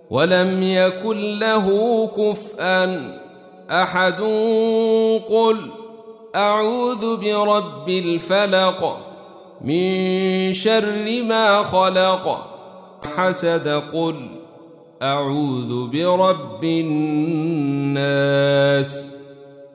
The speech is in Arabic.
ولم يكن له كفؤا أحد. قل أعوذ برب الفلق من شر ما خلق. حسد. قل أعوذ برب الناس